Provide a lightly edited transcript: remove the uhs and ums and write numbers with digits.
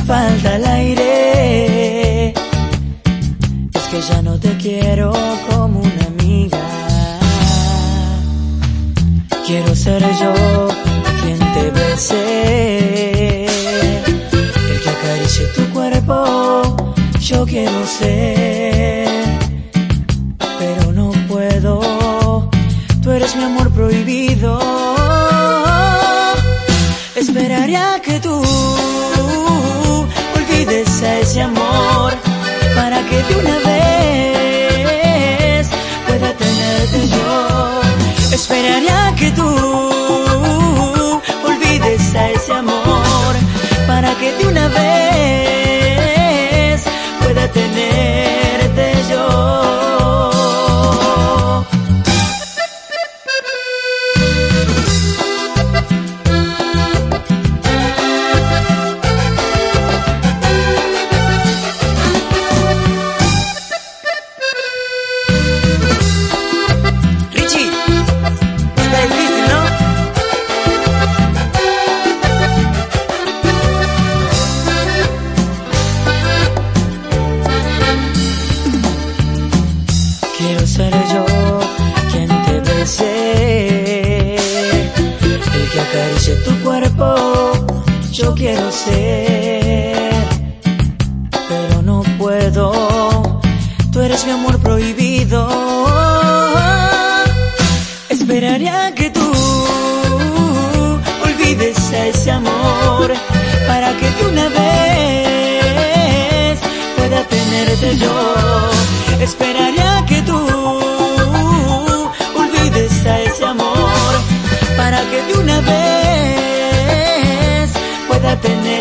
falta el aire. Es que ya no te quiero como una amiga. Quiero ser yo quien te bese, el que acaricie tu cuerpo. Yo quiero ser, pero no puedo. Tú eres mi amor prohibido. Esperaría que tú olvides a ese amor para que de una vez pueda tenerte yo. Esperaría que tú olvides a ese amor para que de una vez pueda tenerte yo. Quiero ser yo quien te bese, el que acaricie tu cuerpo. Yo quiero ser, pero no puedo. Tú eres mi amor prohibido. Esperaría que tú olvides a ese amor para que de una vez pueda tenerte yo. Esperaría que tú olvides a ese amor para que de una vez pueda tener